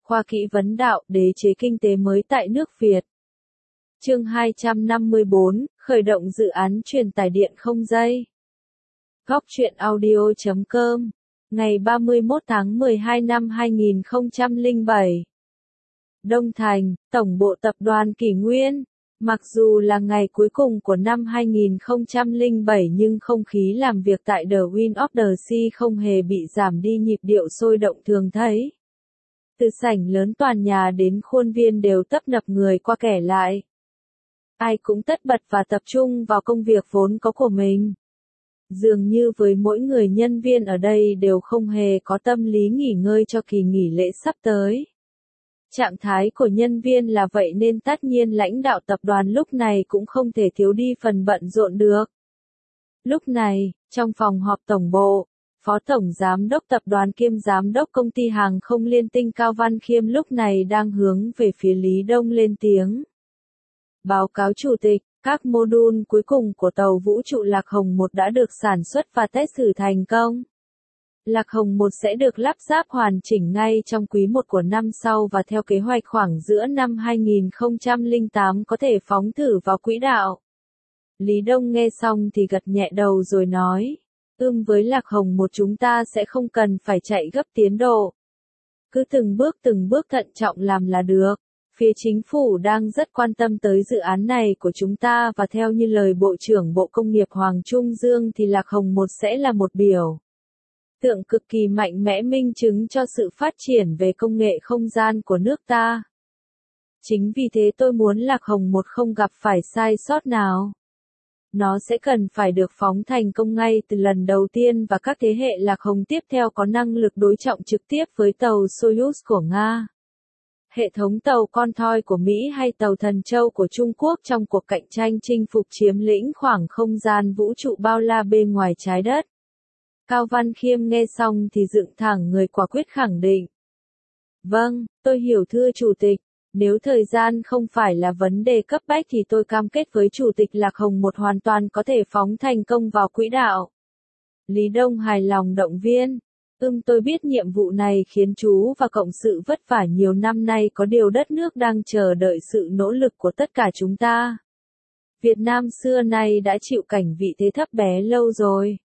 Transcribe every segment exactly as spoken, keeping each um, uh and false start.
Khoa kỹ vấn đạo, đế chế kinh tế mới tại nước Việt. Chương hai trăm năm mươi bốn, khởi động dự án truyền tải điện không dây. Góc truyện audio chấm com, ngày ba mươi mốt tháng mười hai năm hai nghìn không trăm lẻ bảy. Đông Thành, Tổng bộ Tập đoàn Kỷ Nguyên. Mặc dù là ngày cuối cùng của năm hai nghìn không trăm lẻ bảy nhưng không khí làm việc tại The Win of the Sea không hề bị giảm đi, nhịp điệu sôi động thường thấy. Từ sảnh lớn tòa nhà đến khuôn viên đều tấp nập người qua kẻ lại. Ai cũng tất bật và tập trung vào công việc vốn có của mình. Dường như với mỗi người nhân viên ở đây đều không hề có tâm lý nghỉ ngơi cho kỳ nghỉ lễ sắp tới. Trạng thái của nhân viên là vậy nên tất nhiên lãnh đạo tập đoàn lúc này cũng không thể thiếu đi phần bận rộn được. Lúc này, trong phòng họp tổng bộ, Phó Tổng Giám đốc Tập đoàn kiêm Giám đốc Công ty Hàng không Liên tinh Cao Văn Khiêm lúc này đang hướng về phía Lý Đông lên tiếng. Báo cáo Chủ tịch, các mô đun cuối cùng của tàu vũ trụ Lạc Hồng một đã được sản xuất và test thử thành công. Lạc Hồng một sẽ được lắp ráp hoàn chỉnh ngay trong quý một của năm sau và theo kế hoạch khoảng giữa năm hai nghìn không trăm lẻ tám có thể phóng thử vào quỹ đạo. Lý Đông nghe xong thì gật nhẹ đầu rồi nói, ưm với Lạc Hồng một chúng ta sẽ không cần phải chạy gấp tiến độ. Cứ từng bước từng bước thận trọng làm là được. Phía chính phủ đang rất quan tâm tới dự án này của chúng ta và theo như lời Bộ trưởng Bộ Công nghiệp Hoàng Trung Dương thì Lạc Hồng một sẽ là một biểu tượng cực kỳ mạnh mẽ minh chứng cho sự phát triển về công nghệ không gian của nước ta. Chính vì thế tôi muốn Lạc Hồng một không gặp phải sai sót nào. Nó sẽ cần phải được phóng thành công ngay từ lần đầu tiên và các thế hệ Lạc Hồng tiếp theo có năng lực đối trọng trực tiếp với tàu Soyuz của Nga, hệ thống tàu con thoi của Mỹ hay tàu Thần Châu của Trung Quốc trong cuộc cạnh tranh chinh phục chiếm lĩnh khoảng không gian vũ trụ bao la bên ngoài trái đất. Cao Văn Khiêm nghe xong thì dựng thẳng người quả quyết khẳng định. Vâng, tôi hiểu thưa Chủ tịch, nếu thời gian không phải là vấn đề cấp bách thì tôi cam kết với Chủ tịch Lạc Hồng một hoàn toàn có thể phóng thành công vào quỹ đạo. Lý Đông hài lòng động viên. Ưm tôi biết nhiệm vụ này khiến chú và cộng sự vất vả nhiều năm nay, có điều đất nước đang chờ đợi sự nỗ lực của tất cả chúng ta. Việt Nam xưa nay đã chịu cảnh vị thế thấp bé lâu rồi.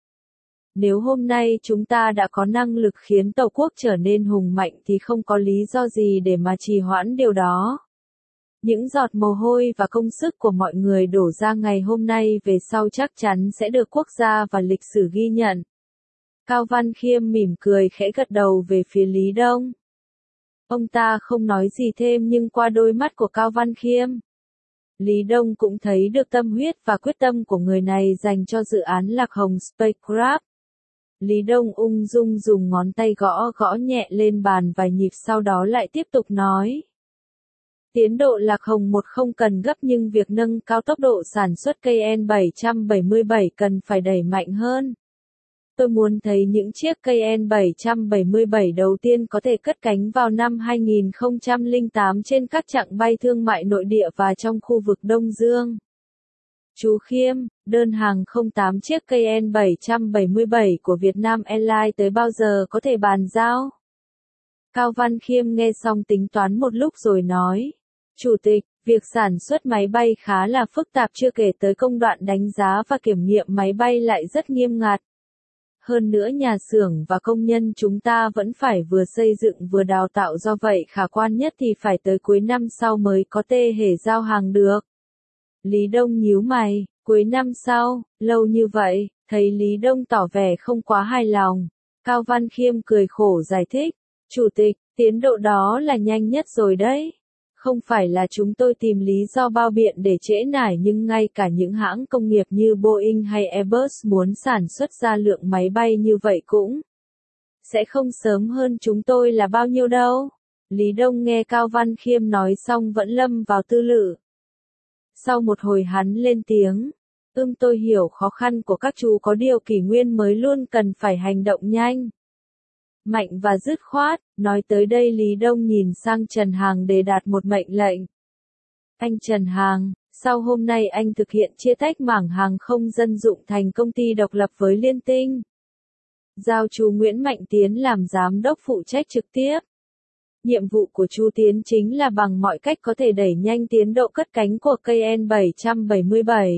Nếu hôm nay chúng ta đã có năng lực khiến Tổ quốc trở nên hùng mạnh thì không có lý do gì để mà trì hoãn điều đó. Những giọt mồ hôi và công sức của mọi người đổ ra ngày hôm nay về sau chắc chắn sẽ được quốc gia và lịch sử ghi nhận. Cao Văn Khiêm mỉm cười khẽ gật đầu về phía Lý Đông. Ông ta không nói gì thêm nhưng qua đôi mắt của Cao Văn Khiêm, Lý Đông cũng thấy được tâm huyết và quyết tâm của người này dành cho dự án Lạc Hồng Spacecraft. Lý Đông ung dung dùng ngón tay gõ gõ nhẹ lên bàn vài nhịp sau đó lại tiếp tục nói. Tiến độ Lạc Hồng một không cần gấp nhưng việc nâng cao tốc độ sản xuất K N bảy trăm bảy mươi bảy cần phải đẩy mạnh hơn. Tôi muốn thấy những chiếc K N bảy trăm bảy mươi bảy đầu tiên có thể cất cánh vào năm hai nghìn không trăm lẻ tám trên các chặng bay thương mại nội địa và trong khu vực Đông Dương. Chú Khiêm, đơn hàng không tám chiếc K N bảy trăm bảy mươi bảy của Vietnam Airlines tới bao giờ có thể bàn giao? Cao Văn Khiêm nghe xong tính toán một lúc rồi nói. Chủ tịch, việc sản xuất máy bay khá là phức tạp chưa kể tới công đoạn đánh giá và kiểm nghiệm máy bay lại rất nghiêm ngặt. Hơn nữa nhà xưởng và công nhân chúng ta vẫn phải vừa xây dựng vừa đào tạo, do vậy khả quan nhất thì phải tới cuối năm sau mới có thể hệ giao hàng được. Lý Đông nhíu mày, cuối năm sau, lâu như vậy, thấy Lý Đông tỏ vẻ không quá hài lòng. Cao Văn Khiêm cười khổ giải thích, Chủ tịch, tiến độ đó là nhanh nhất rồi đấy. Không phải là chúng tôi tìm lý do bao biện để trễ nải nhưng ngay cả những hãng công nghiệp như Boeing hay Airbus muốn sản xuất ra lượng máy bay như vậy cũng sẽ không sớm hơn chúng tôi là bao nhiêu đâu. Lý Đông nghe Cao Văn Khiêm nói xong vẫn lâm vào tư lự. Sau một hồi hắn lên tiếng, ưm tôi hiểu khó khăn của các chú, có điều Kỷ Nguyên mới luôn cần phải hành động nhanh, mạnh và dứt khoát. Nói tới đây Lý Đông nhìn sang Trần Hàng để đạt một mệnh lệnh. Anh Trần Hàng, sau hôm nay anh thực hiện chia tách mảng hàng không dân dụng thành công ty độc lập với Liên Tinh. Giao chú Nguyễn Mạnh Tiến làm giám đốc phụ trách trực tiếp. Nhiệm vụ của chú Tiến chính là bằng mọi cách có thể đẩy nhanh tiến độ cất cánh của cây N bảy bảy bảy.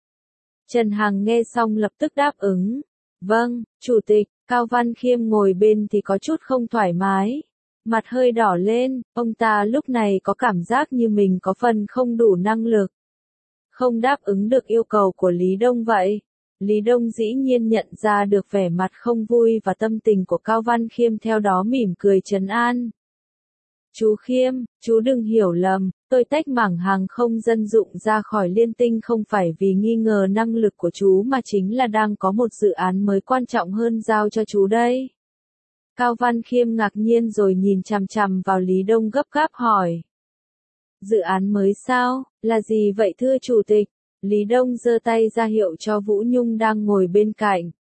Trần Hằng nghe xong lập tức đáp ứng. Vâng, Chủ tịch. Cao Văn Khiêm ngồi bên thì có chút không thoải mái. Mặt hơi đỏ lên, ông ta lúc này có cảm giác như mình có phần không đủ năng lực. Không đáp ứng được yêu cầu của Lý Đông vậy. Lý Đông dĩ nhiên nhận ra được vẻ mặt không vui và tâm tình của Cao Văn Khiêm, theo đó mỉm cười trấn an. Chú Khiêm, chú đừng hiểu lầm, tôi tách mảng hàng không dân dụng ra khỏi Liên Tinh không phải vì nghi ngờ năng lực của chú mà chính là đang có một dự án mới quan trọng hơn giao cho chú đây. Cao Văn Khiêm ngạc nhiên rồi nhìn chằm chằm vào Lý Đông gấp gáp hỏi. Dự án mới sao, là gì vậy thưa Chủ tịch? Lý Đông giơ tay ra hiệu cho Vũ Nhung đang ngồi bên cạnh.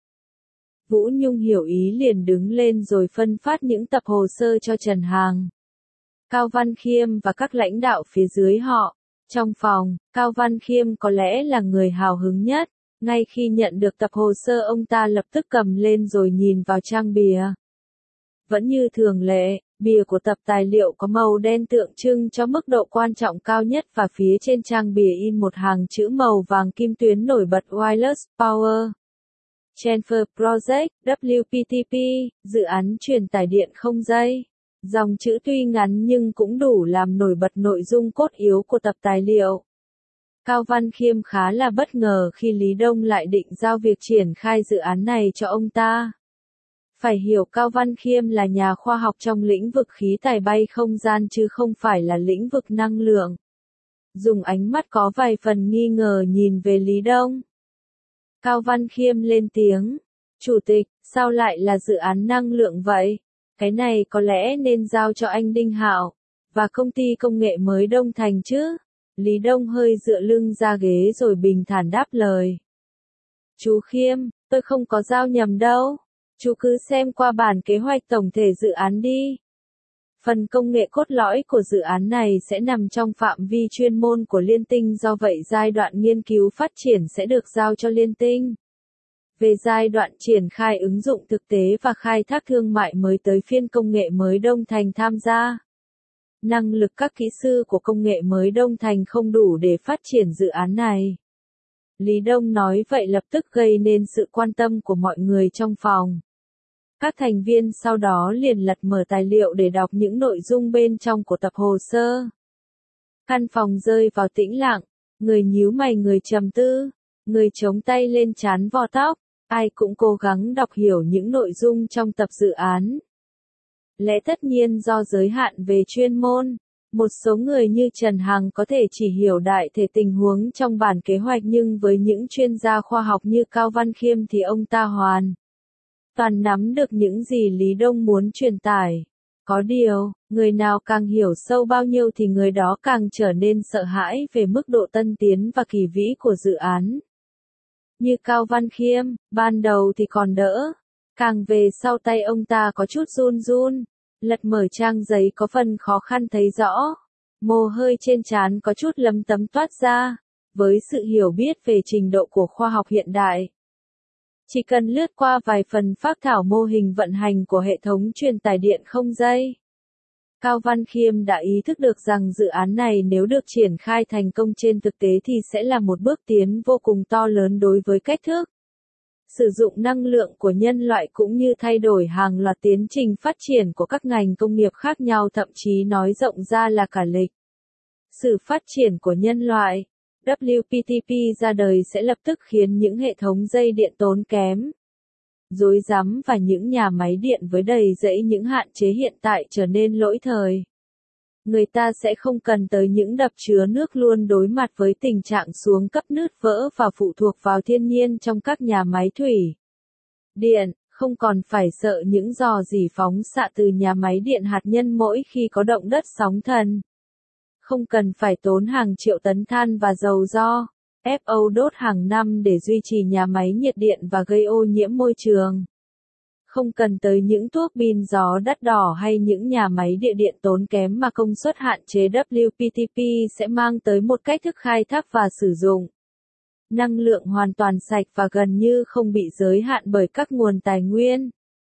Vũ Nhung hiểu ý liền đứng lên rồi phân phát những tập hồ sơ cho Trần Hằng, Cao Văn Khiêm và các lãnh đạo phía dưới họ. Trong phòng, Cao Văn Khiêm có lẽ là người hào hứng nhất. Ngay khi nhận được tập hồ sơ ông ta lập tức cầm lên rồi nhìn vào trang bìa. Vẫn như thường lệ, bìa của tập tài liệu có màu đen tượng trưng cho mức độ quan trọng cao nhất và phía trên trang bìa in một hàng chữ màu vàng kim tuyến nổi bật Wireless Power Transfer Project, W P T P, dự án truyền tải điện không dây. Dòng chữ tuy ngắn nhưng cũng đủ làm nổi bật nội dung cốt yếu của tập tài liệu. Cao Văn Khiêm khá là bất ngờ khi Lý Đông lại định giao việc triển khai dự án này cho ông ta. Phải hiểu Cao Văn Khiêm là nhà khoa học trong lĩnh vực khí tài bay không gian chứ không phải là lĩnh vực năng lượng. Dùng ánh mắt có vài phần nghi ngờ nhìn về Lý Đông. Cao Văn Khiêm lên tiếng. Chủ tịch, sao lại là dự án năng lượng vậy? Cái này có lẽ nên giao cho anh Đinh Hạo và công ty công nghệ mới Đông Thành chứ? Lý Đông hơi dựa lưng ra ghế rồi bình thản đáp lời. Chú Khiêm, tôi không có giao nhầm đâu. Chú cứ xem qua bản kế hoạch tổng thể dự án đi. Phần công nghệ cốt lõi của dự án này sẽ nằm trong phạm vi chuyên môn của Liên Tinh, do vậy giai đoạn nghiên cứu phát triển sẽ được giao cho Liên Tinh. Về giai đoạn triển khai ứng dụng thực tế và khai thác thương mại mới tới phiên công nghệ mới Đông Thành tham gia. Năng lực các kỹ sư của công nghệ mới Đông Thành không đủ để phát triển dự án này. Lý Đông nói vậy lập tức gây nên sự quan tâm của mọi người trong phòng. Các thành viên sau đó liền lật mở tài liệu để đọc những nội dung bên trong của tập hồ sơ. Căn phòng rơi vào tĩnh lặng, người nhíu mày người trầm tư, người chống tay lên trán vò tóc, ai cũng cố gắng đọc hiểu những nội dung trong tập dự án. Lẽ tất nhiên do giới hạn về chuyên môn, một số người như Trần Hằng có thể chỉ hiểu đại thể tình huống trong bản kế hoạch, nhưng với những chuyên gia khoa học như Cao Văn Khiêm thì ông ta hoàn toàn nắm được những gì Lý Đông muốn truyền tải. Có điều, người nào càng hiểu sâu bao nhiêu thì người đó càng trở nên sợ hãi về mức độ tân tiến và kỳ vĩ của dự án. Như Cao Văn Khiêm, ban đầu thì còn đỡ, càng về sau tay ông ta có chút run run, lật mở trang giấy có phần khó khăn thấy rõ, mồ hôi trên trán có chút lấm tấm toát ra, với sự hiểu biết về trình độ của khoa học hiện đại. Chỉ cần lướt qua vài phần phác thảo mô hình vận hành của hệ thống truyền tải điện không dây, Cao Văn Khiêm đã ý thức được rằng dự án này nếu được triển khai thành công trên thực tế thì sẽ là một bước tiến vô cùng to lớn đối với cách thức sử dụng năng lượng của nhân loại, cũng như thay đổi hàng loạt tiến trình phát triển của các ngành công nghiệp khác nhau, thậm chí nói rộng ra là cả lịch sử phát triển của nhân loại. W P T P ra đời sẽ lập tức khiến những hệ thống dây điện tốn kém, rối rắm và những nhà máy điện với đầy rẫy những hạn chế hiện tại trở nên lỗi thời. Người ta sẽ không cần tới những đập chứa nước luôn đối mặt với tình trạng xuống cấp, nứt vỡ và phụ thuộc vào thiên nhiên trong các nhà máy thủy điện, không còn phải sợ những rò rỉ phóng xạ từ nhà máy điện hạt nhân mỗi khi có động đất sóng thần. Không cần phải tốn hàng triệu tấn than và dầu do F O đốt hàng năm để duy trì nhà máy nhiệt điện và gây ô nhiễm môi trường. Không cần tới những tuốc pin gió đắt đỏ hay những nhà máy địa điện tốn kém mà công suất hạn chế. W P T P sẽ mang tới một cách thức khai thác và sử dụng năng lượng hoàn toàn sạch và gần như không bị giới hạn bởi các nguồn tài nguyên.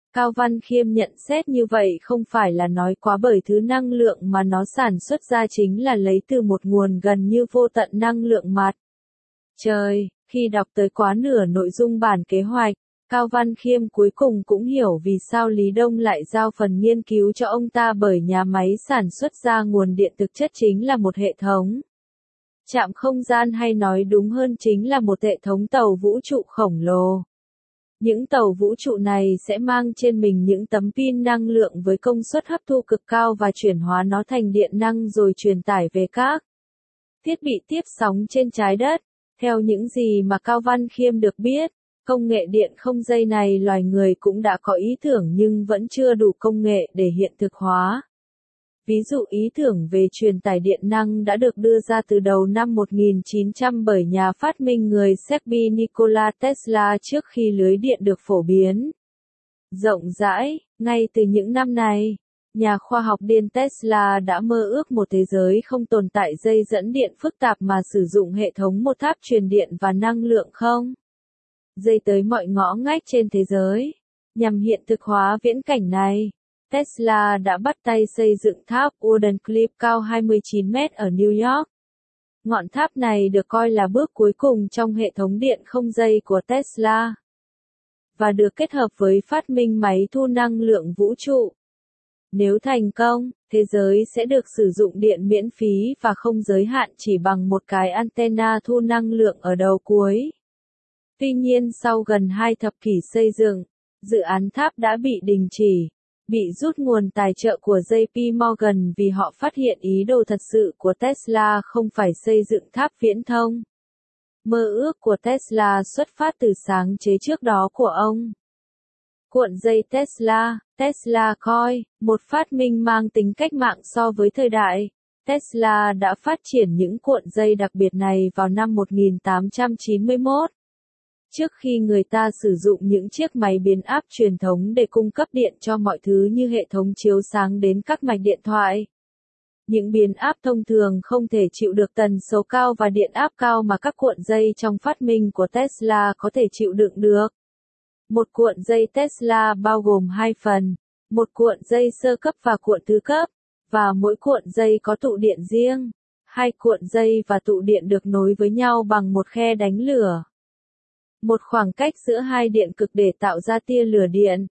Cao Văn Khiêm nhận xét như vậy không phải là nói quá bởi thứ năng lượng mà nó sản xuất ra chính là lấy từ một nguồn gần như vô tận năng lượng mặt trời. Khi đọc tới quá nửa nội dung bản kế hoạch, Cao Văn Khiêm cuối cùng cũng hiểu vì sao Lý Đông lại giao phần nghiên cứu cho ông ta, bởi nhà máy sản xuất ra nguồn điện thực chất chính là một hệ thống trạm không gian, hay nói đúng hơn chính là một hệ thống tàu vũ trụ khổng lồ. Những tàu vũ trụ này sẽ mang trên mình những tấm pin năng lượng với công suất hấp thu cực cao và chuyển hóa nó thành điện năng rồi truyền tải về các thiết bị tiếp sóng trên trái đất. Theo những gì mà Cao Văn Khiêm được biết, công nghệ điện không dây này loài người cũng đã có ý tưởng nhưng vẫn chưa đủ công nghệ để hiện thực hóa. Ví dụ ý tưởng về truyền tải điện năng đã được đưa ra từ đầu năm một nghìn chín trăm bởi nhà phát minh người Séc-bi Nikola Tesla trước khi lưới điện được phổ biến rộng rãi. Ngay từ những năm này, nhà khoa học điên Tesla đã mơ ước một thế giới không tồn tại dây dẫn điện phức tạp mà sử dụng hệ thống một tháp truyền điện và năng lượng không dây tới mọi ngõ ngách trên thế giới. Nhằm hiện thực hóa viễn cảnh này, Tesla đã bắt tay xây dựng tháp Warden Cliff cao hai mươi chín mét ở New York. Ngọn tháp này được coi là bước cuối cùng trong hệ thống điện không dây của Tesla, và được kết hợp với phát minh máy thu năng lượng vũ trụ. Nếu thành công, thế giới sẽ được sử dụng điện miễn phí và không giới hạn chỉ bằng một cái antenna thu năng lượng ở đầu cuối. Tuy nhiên sau gần hai thập kỷ xây dựng, dự án tháp đã bị đình chỉ, bị rút nguồn tài trợ của J P Morgan vì họ phát hiện ý đồ thật sự của Tesla không phải xây dựng tháp viễn thông. Mơ ước của Tesla xuất phát từ sáng chế trước đó của ông. Cuộn dây Tesla, Tesla Coil, một phát minh mang tính cách mạng so với thời đại. Tesla đã phát triển những cuộn dây đặc biệt này vào năm một nghìn tám trăm chín mươi mốt. Trước khi người ta sử dụng những chiếc máy biến áp truyền thống để cung cấp điện cho mọi thứ như hệ thống chiếu sáng đến các mạch điện thoại. Những biến áp thông thường không thể chịu được tần số cao và điện áp cao mà các cuộn dây trong phát minh của Tesla có thể chịu đựng được. Một cuộn dây Tesla bao gồm hai phần, một cuộn dây sơ cấp và cuộn thứ cấp, và mỗi cuộn dây có tụ điện riêng. Hai cuộn dây và tụ điện được nối với nhau bằng một khe đánh lửa. Một khoảng cách giữa hai điện cực để tạo ra tia lửa điện.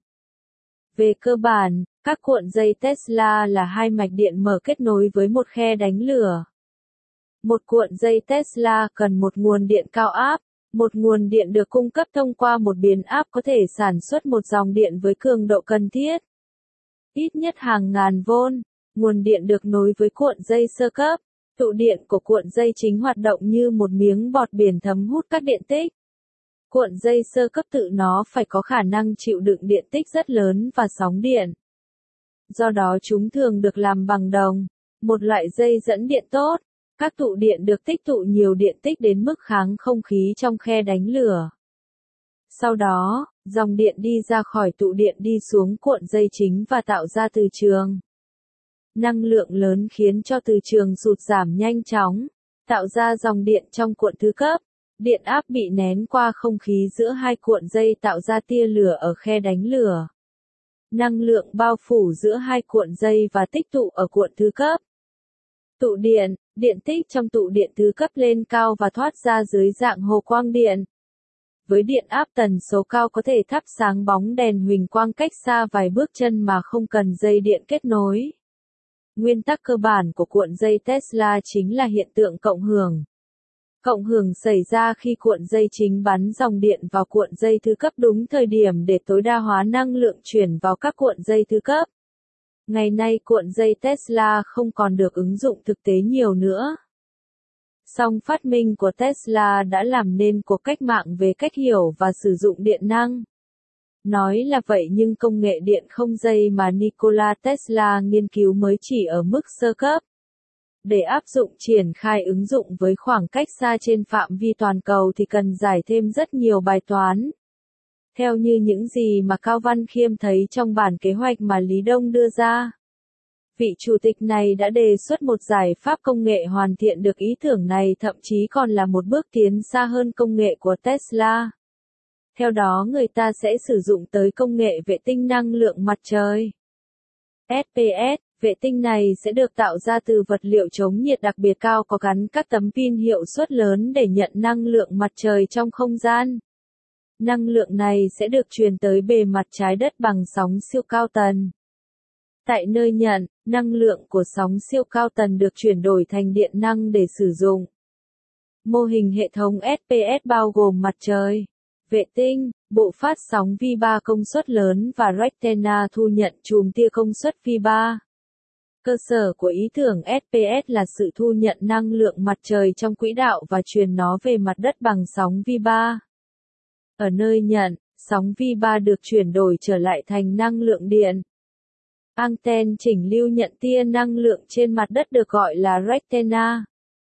Về cơ bản, các cuộn dây Tesla là hai mạch điện mở kết nối với một khe đánh lửa. Một cuộn dây Tesla cần một nguồn điện cao áp. Một nguồn điện được cung cấp thông qua một biến áp có thể sản xuất một dòng điện với cường độ cần thiết, ít nhất hàng ngàn vôn. Nguồn điện được nối với cuộn dây sơ cấp. Tụ điện của cuộn dây chính hoạt động như một miếng bọt biển thấm hút các điện tích. Cuộn dây sơ cấp tự nó phải có khả năng chịu đựng điện tích rất lớn và sóng điện. Do đó chúng thường được làm bằng đồng, một loại dây dẫn điện tốt. Các tụ điện được tích tụ nhiều điện tích đến mức kháng không khí trong khe đánh lửa. Sau đó, dòng điện đi ra khỏi tụ điện đi xuống cuộn dây chính và tạo ra từ trường. Năng lượng lớn khiến cho từ trường sụt giảm nhanh chóng, tạo ra dòng điện trong cuộn thứ cấp. Điện áp bị nén qua không khí giữa hai cuộn dây tạo ra tia lửa ở khe đánh lửa. Năng lượng bao phủ giữa hai cuộn dây và tích tụ ở cuộn thứ cấp. Tụ điện, điện tích trong tụ điện thứ cấp lên cao và thoát ra dưới dạng hồ quang điện. Với điện áp tần số cao có thể thắp sáng bóng đèn huỳnh quang cách xa vài bước chân mà không cần dây điện kết nối. Nguyên tắc cơ bản của cuộn dây Tesla chính là hiện tượng cộng hưởng. Cộng hưởng xảy ra khi cuộn dây chính bắn dòng điện vào cuộn dây thứ cấp đúng thời điểm để tối đa hóa năng lượng chuyển vào các cuộn dây thứ cấp. Ngày nay cuộn dây Tesla không còn được ứng dụng thực tế nhiều nữa. Song phát minh của Tesla đã làm nên cuộc cách mạng về cách hiểu và sử dụng điện năng. Nói là vậy nhưng công nghệ điện không dây mà Nikola Tesla nghiên cứu mới chỉ ở mức sơ cấp. Để áp dụng triển khai ứng dụng với khoảng cách xa trên phạm vi toàn cầu thì cần giải thêm rất nhiều bài toán. Theo như những gì mà Cao Văn Khiêm thấy trong bản kế hoạch mà Lý Đông đưa ra, vị chủ tịch này đã đề xuất một giải pháp công nghệ hoàn thiện được ý tưởng này, thậm chí còn là một bước tiến xa hơn công nghệ của Tesla. Theo đó người ta sẽ sử dụng tới công nghệ vệ tinh năng lượng mặt trời. ét pê ét, vệ tinh này sẽ được tạo ra từ vật liệu chống nhiệt đặc biệt cao có gắn các tấm pin hiệu suất lớn để nhận năng lượng mặt trời trong không gian. Năng lượng này sẽ được truyền tới bề mặt trái đất bằng sóng siêu cao tần. Tại nơi nhận, năng lượng của sóng siêu cao tần được chuyển đổi thành điện năng để sử dụng. Mô hình hệ thống ét pê ét bao gồm mặt trời, vệ tinh, bộ phát sóng vi ba công suất lớn và Rectena thu nhận chùm tia công suất vi ba. Cơ sở của ý tưởng ét pê ét là sự thu nhận năng lượng mặt trời trong quỹ đạo và truyền nó về mặt đất bằng sóng vi ba. Ở nơi nhận, sóng vi ba được chuyển đổi trở lại thành năng lượng điện. Anten chỉnh lưu nhận tia năng lượng trên mặt đất được gọi là Rectena.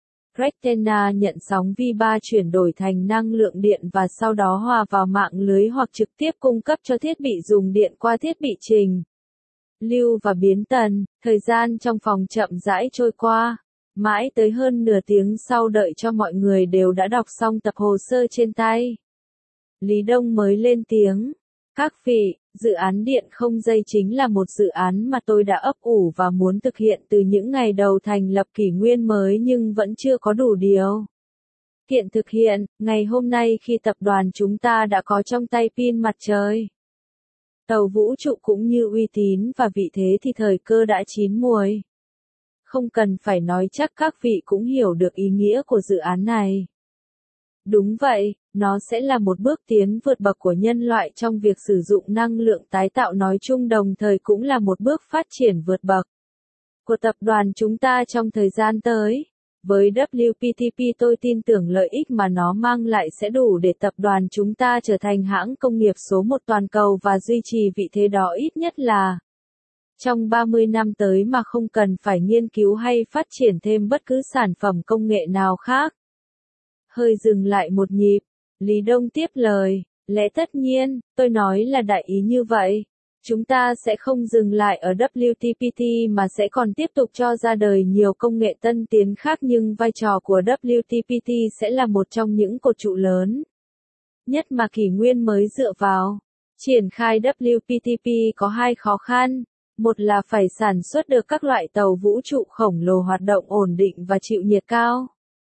Rectena nhận sóng vi ba chuyển đổi thành năng lượng điện và sau đó hòa vào mạng lưới hoặc trực tiếp cung cấp cho thiết bị dùng điện qua thiết bị trình lưu và biến tần. Thời gian trong phòng chậm rãi trôi qua, mãi tới hơn nửa tiếng sau đợi cho mọi người đều đã đọc xong tập hồ sơ trên tay. Lý Đông mới lên tiếng. Các vị, dự án điện không dây chính là một dự án mà tôi đã ấp ủ và muốn thực hiện từ những ngày đầu thành lập kỷ nguyên mới nhưng vẫn chưa có đủ điều kiện thực hiện. Ngày hôm nay khi tập đoàn chúng ta đã có trong tay pin mặt trời, tàu vũ trụ cũng như uy tín và vị thế thì thời cơ đã chín muồi. Không cần phải nói chắc các vị cũng hiểu được ý nghĩa của dự án này. Đúng vậy, nó sẽ là một bước tiến vượt bậc của nhân loại trong việc sử dụng năng lượng tái tạo nói chung, đồng thời cũng là một bước phát triển vượt bậc của tập đoàn chúng ta trong thời gian tới. Với vê kép pê tê pê tôi tin tưởng lợi ích mà nó mang lại sẽ đủ để tập đoàn chúng ta trở thành hãng công nghiệp số một toàn cầu và duy trì vị thế đó ít nhất là trong ba mươi năm tới mà không cần phải nghiên cứu hay phát triển thêm bất cứ sản phẩm công nghệ nào khác. Hơi dừng lại một nhịp, Lý Đông tiếp lời, lẽ tất nhiên, tôi nói là đại ý như vậy. Chúng ta sẽ không dừng lại ở vê kép pê tê mà sẽ còn tiếp tục cho ra đời nhiều công nghệ tân tiến khác, nhưng vai trò của vê kép pê tê sẽ là một trong những cột trụ lớn nhất mà kỷ nguyên mới dựa vào. Triển khai vê kép pê tê có hai khó khăn. Một là phải sản xuất được các loại tàu vũ trụ khổng lồ hoạt động ổn định và chịu nhiệt cao.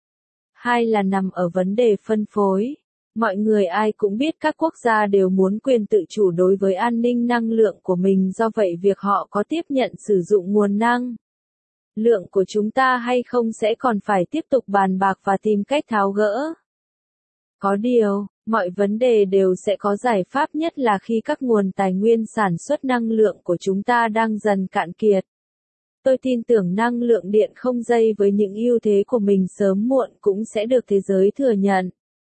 Hai là nằm ở vấn đề phân phối. Mọi người ai cũng biết các quốc gia đều muốn quyền tự chủ đối với an ninh năng lượng của mình, do vậy việc họ có tiếp nhận sử dụng nguồn năng lượng của chúng ta hay không sẽ còn phải tiếp tục bàn bạc và tìm cách tháo gỡ. Có điều, mọi vấn đề đều sẽ có giải pháp, nhất là khi các nguồn tài nguyên sản xuất năng lượng của chúng ta đang dần cạn kiệt. Tôi tin tưởng năng lượng điện không dây với những ưu thế của mình sớm muộn cũng sẽ được thế giới thừa nhận.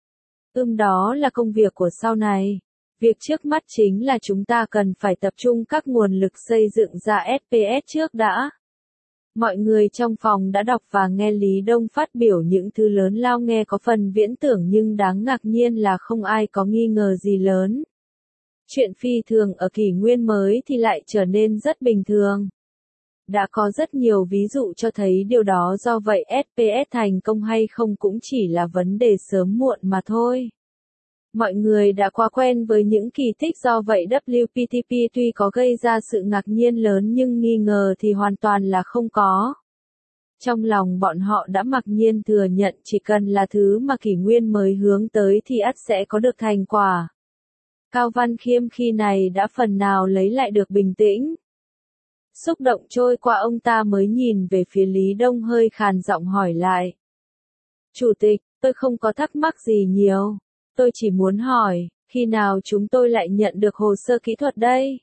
Ưm đó là công việc của sau này. Việc trước mắt chính là chúng ta cần phải tập trung các nguồn lực xây dựng ra ét pê ét trước đã. Mọi người trong phòng đã đọc và nghe Lý Đông phát biểu những thứ lớn lao, nghe có phần viễn tưởng nhưng đáng ngạc nhiên là không ai có nghi ngờ gì lớn. Chuyện phi thường ở kỷ nguyên mới thì lại trở nên rất bình thường. Đã có rất nhiều ví dụ cho thấy điều đó, do vậy ét pê ét thành công hay không cũng chỉ là vấn đề sớm muộn mà thôi. Mọi người đã quá quen với những kỳ tích, do vậy vê kép pê tê tuy có gây ra sự ngạc nhiên lớn nhưng nghi ngờ thì hoàn toàn là không có. Trong lòng bọn họ đã mặc nhiên thừa nhận chỉ cần là thứ mà kỷ nguyên mới hướng tới thì ắt sẽ có được thành quả. Cao Văn Khiêm khi này đã phần nào lấy lại được bình tĩnh. Xúc động trôi qua, ông ta mới nhìn về phía Lý Đông hơi khàn giọng hỏi lại. Chủ tịch, tôi không có thắc mắc gì nhiều. Tôi chỉ muốn hỏi, khi nào chúng tôi lại nhận được hồ sơ kỹ thuật đây?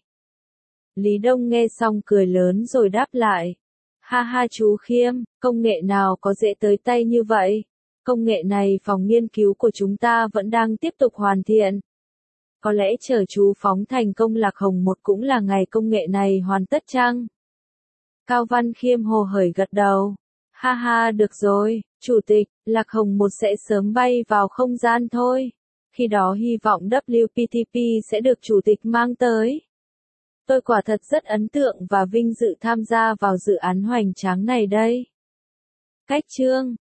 Lý Đông nghe xong cười lớn rồi đáp lại. Ha ha chú Khiêm, công nghệ nào có dễ tới tay như vậy? Công nghệ này phòng nghiên cứu của chúng ta vẫn đang tiếp tục hoàn thiện. Có lẽ chờ chú phóng thành công Lạc Hồng một cũng là ngày công nghệ này hoàn tất chăng? Cao Văn Khiêm hồ hởi gật đầu. Ha ha, được rồi, chủ tịch, Lạc Hồng một sẽ sớm bay vào không gian thôi. Khi đó hy vọng vê kép pê tê sẽ được chủ tịch mang tới. Tôi quả thật rất ấn tượng và vinh dự tham gia vào dự án hoành tráng này đây. Cách chương